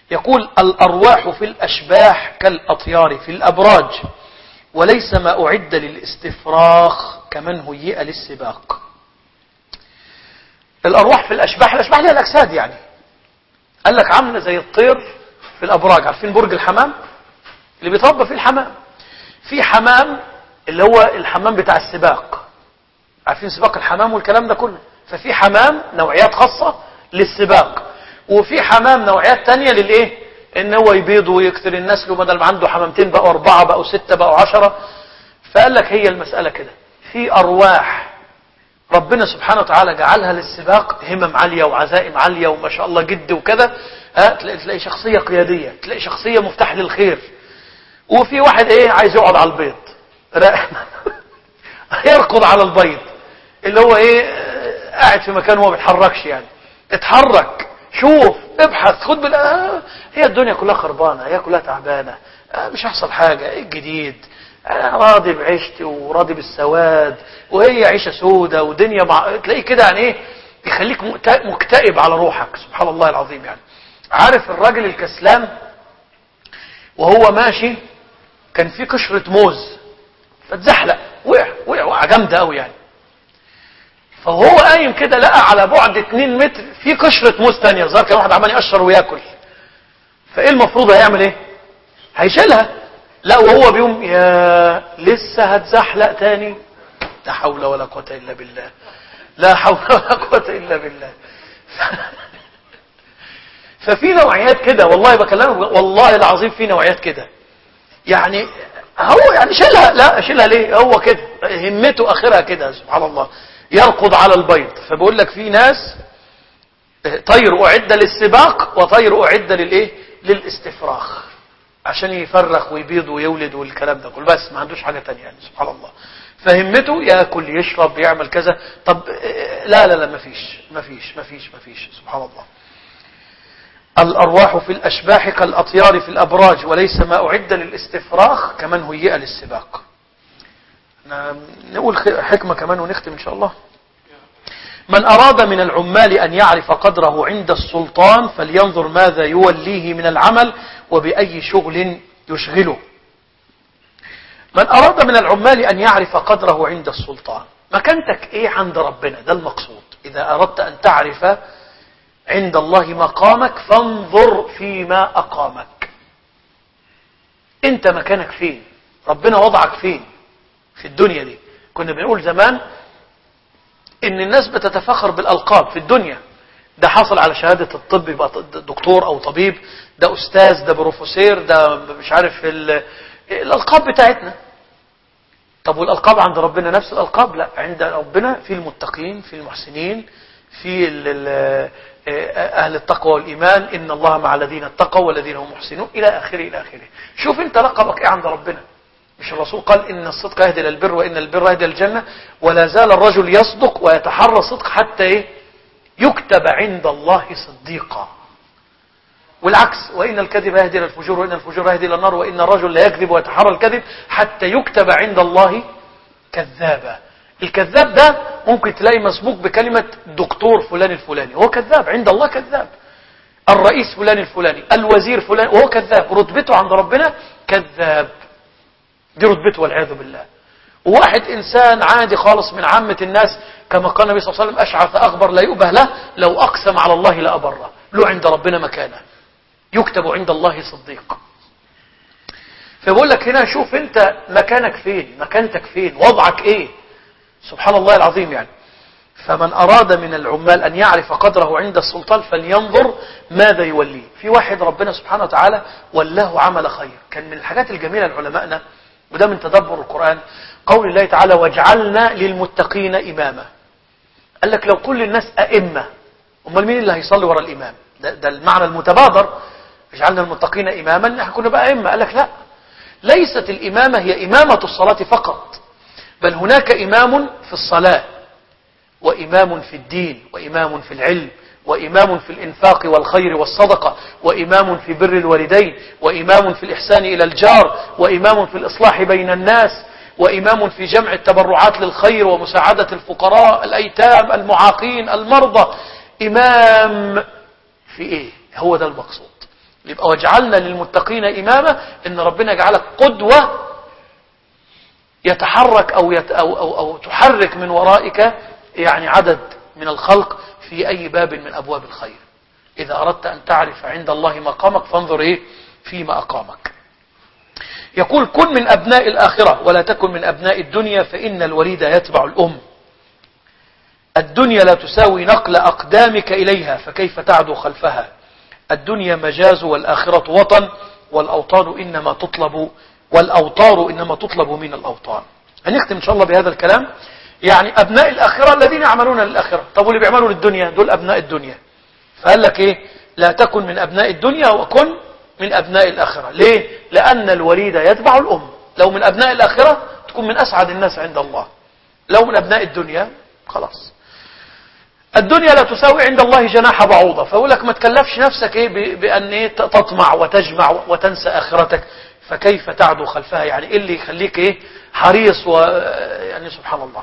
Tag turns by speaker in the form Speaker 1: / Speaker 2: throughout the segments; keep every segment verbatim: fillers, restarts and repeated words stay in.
Speaker 1: يقول الأرواح في الأشباح كالأطيار في الأبراج وليس ما أعد للاستفراخ كمن هيئ للسباق. الأرواح في الأشباح، الأشباح هي الأجساد يعني، قال لك عامله زي الطير في الأبراج. عارفين برج الحمام اللي بيتربى فيه الحمام؟ في حمام اللي هو الحمام بتاع السباق، عارفين سباق الحمام والكلام ده كله. ففي حمام نوعيات خاصة للسباق، وفي حمام نوعيات تانية للايه، ان هو يبيض ويكثر النسل، وبدل ما عنده حمامتين بقوا اربعة بقوا ستة بقوا عشرة. فقال لك هي المسألة كده، في ارواح ربنا سبحانه وتعالى جعلها للسباق، همم عالية وعزائم عالية وما شاء الله جد وكذا، ها تلاقي, تلاقي شخصية قيادية، تلاقي شخصية مفتاح للخير. وفي واحد ايه عايز يقعد على البيض يركض على البيض اللي هو ايه قاعد في مكان وما بيتحركش يعني. اتحرك، شوف، ابحث، خد بال آه هي الدنيا كلها خربانة، هي كلها تعبانة، آه مش هيحصل حاجة، ايه الجديد؟ انا راضي بعيشتي وراضي بالسواد، وهي عيشة سودة ودنيا مع... تلاقيه كده يعني ايه يخليك مكتئب على روحك. سبحان الله العظيم يعني. عارف الراجل الكسلان وهو ماشي كان في قشرة موز فتزحلق، وقع وقع وقع جامدة قوي يعني. فهو قايم كده لقى على بعد اتنين متر في قشرة موز تانية، ظهر كان واحد عمال يقشر وياكل. فايه المفروض هيعمل ايه؟ هيشيلها. لا وهو بيقوم يا لسه هتزحلق تاني، لا حول ولا قوة الا بالله، لا حول ولا قوة الا بالله. ففي نوعيات كده والله بكلمك والله العظيم، في نوعيات كده يعني هو يعني شيلها، لا شيلها ليه؟ هو كده همته اخرها كده. سبحان الله، يركض على البيض. فبقول لك في ناس طير اعد للسباق وطير اعد للايه، للاستفراخ، عشان يفرخ ويبيض ويولد والكلام ده كله، بس ما عندوش حاجة تانية يعني. سبحان الله، فهمته ياكل يشرب يعمل كذا. طب لا لا لا مفيش مفيش مفيش مفيش سبحان الله. الأرواح في الأشباح كالأطيار في الأبراج وليس ما أعد للاستفراخ كمن هيئ للسباق. نقول حكمة كمان ونختم إن شاء الله. من أراد من العمال أن يعرف قدره عند السلطان فلينظر ماذا يوليه من العمل وبأي شغل يشغله. من أراد من العمال أن يعرف قدره عند السلطان، مكانتك إيه عند ربنا، ده المقصود. إذا أردت أن تعرف عند الله مقامك فانظر فيما أقامك. أنت مكانك فين، ربنا وضعك فين في الدنيا دي. كنا بنقول زمان ان الناس بتتفخر بالألقاب في الدنيا، ده حصل على شهادة الطب يبقى دكتور او طبيب، ده استاذ، ده بروفيسور، ده مش عارف الألقاب بتاعتنا. طب والألقاب عند ربنا نفس الألقاب؟ لا، عند ربنا في المتقين، في المحسنين، في أهل التقوى والإيمان، إن الله مع الذين اتقوا والذين هم محسنون إلى آخره إلى آخره. شوف أنت لقبك إيه عند ربنا. مش الرسول قال إن الصدق يهدي إلى البر وإن البر يهدي إلى الجنة، ولا زال الرجل يصدق ويتحرى الصدق حتى إيه؟ يكتب عند الله صديقا. والعكس، وإن الكذب يهدي إلى الفجور وإن الفجور يهدي إلى النار وإن الرجل لا يكذب ويتحرى الكذب حتى يكتب عند الله كذابا. الكذاب ده ممكن تلاقي مسبوق بكلمة دكتور فلان الفلاني، هو كذاب عند الله، كذاب. الرئيس فلان الفلاني، الوزير فلان، وهو كذاب، رتبته عند ربنا كذاب، دي رتبته والعياذ بالله. وواحد إنسان عادي خالص من عامة الناس، كما قال النبي صلى الله عليه وسلم أشعث أغبر لا يؤبه له لو أقسم على الله لأبره، له عند ربنا مكانه، يكتب عند الله صديق. فبقول لك هنا شوف أنت مكانك فين، مكانتك فين، وضعك إيه. سبحان الله العظيم يعني. فمن أراد من العمال أن يعرف قدره عند السلطان فلينظر ماذا يوليه. في واحد ربنا سبحانه وتعالى ولاه عمل خير، كان من الحاجات الجميلة لعلمائنا، وده من تدبر القرآن، قول الله تعالى وجعلنا للمتقين إماما. قال لك لو كل الناس أئمة، أمال مين اللي هيصلي وراء الإمام؟ ده, ده المعنى المتبادر، جعلنا المتقين إماما، احنا كنا بقى أئمة. قال لك لا، ليست الإمامة هي إمامة الصلاة فقط، بل هناك إمام في الصلاة، وإمام في الدين، وإمام في العلم، وإمام في الإنفاق والخير والصدقة، وإمام في بر الوالدين، وإمام في الإحسان إلى الجار، وإمام في الإصلاح بين الناس، وإمام في جمع التبرعات للخير ومساعدة الفقراء الأيتام المعاقين المرضى. إمام في إيه؟ هو ده المقصود. يبقى وجعلنا للمتقين إماما، إن ربنا يجعلك قدوة يتحرك أو, يت أو, أو, أو تحرك من ورائك يعني عدد من الخلق في أي باب من أبواب الخير. إذا أردت أن تعرف عند الله مقامك فانظر إيه فيما أقامك. يقول كن من أبناء الآخرة ولا تكن من أبناء الدنيا، فإن الوليد يتبع الأم. الدنيا لا تساوي نقل أقدامك إليها، فكيف تعدو خلفها. الدنيا مجاز والآخرة وطن، والأوطان إنما تطلب والأوطار إنما تطلب من الأوطان. هنختم إن شاء الله بهذا الكلام. يعني أبناء الآخرة الذين يعملون للآخرة. طب واللي بيعملوا للدنيا دول أبناء الدنيا. فقال لك إيه؟ لا تكن من أبناء الدنيا وكن من أبناء الآخرة. ليه؟ لأن الوليد يتبع الأم. لو من أبناء الآخرة تكون من أسعد الناس عند الله. لو من أبناء الدنيا خلاص. الدنيا لا تساوي عند الله جناح بعوضة. فأقول لك ما تكلفش نفسك إيه بأن إيه تطمع وتجمع وتنسى آخرتك، فكيف تعدو خلفها. يعني إيه اللي يخليك إيه حريص و يعني سبحان الله.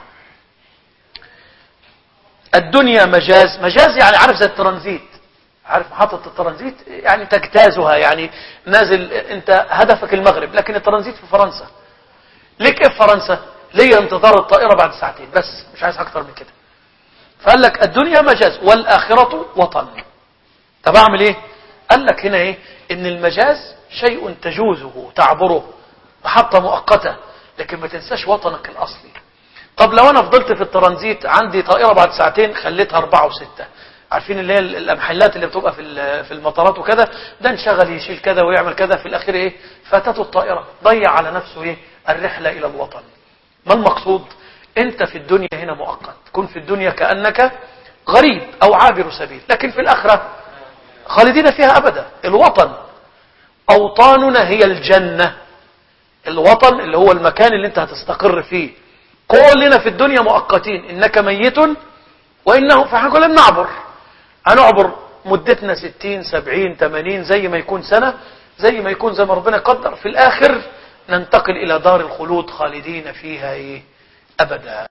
Speaker 1: الدنيا مجاز. مجاز يعني عارف زي الترانزيت، عارف محطة الترانزيت يعني تجتازها، يعني نازل انت هدفك المغرب لكن الترانزيت في فرنسا. ليك ايه في فرنسا؟ ليه انتظار الطائرة بعد ساعتين بس، مش عايز اكتر من كده. فقال لك الدنيا مجاز والآخرة وطن. طب اعمل ايه؟ قال لك هنا ايه؟ ان المجاز شيء تجوزه تعبره، محطة مؤقتة، لكن ما تنساش وطنك الاصلي. طب لو انا فضلت في الترانزيت عندي طائرة بعد ساعتين خليتها اربعة وستة، عارفين اللي هي المحلات اللي بتبقى في في المطارات وكده، ده انشغل يشيل كذا ويعمل كذا، في الاخير ايه فاتته الطائرة، ضيع على نفسه ايه الرحلة الى الوطن. ما المقصود؟ انت في الدنيا هنا مؤقت، كن في الدنيا كأنك غريب او عابر سبيل، لكن في الاخرة خالدين فيها ابدا. الوطن اوطاننا هي الجنة. الوطن اللي هو المكان اللي انت هتستقر فيه. كلنا في الدنيا مؤقتين، انك ميت وانه فحنا لن نعبر. هنعبر مدتنا ستين سبعين ثمانين زي ما يكون سنة، زي ما يكون زي ما ربنا قدر. في الاخر ننتقل الى دار الخلود خالدين فيها ايه ابدا.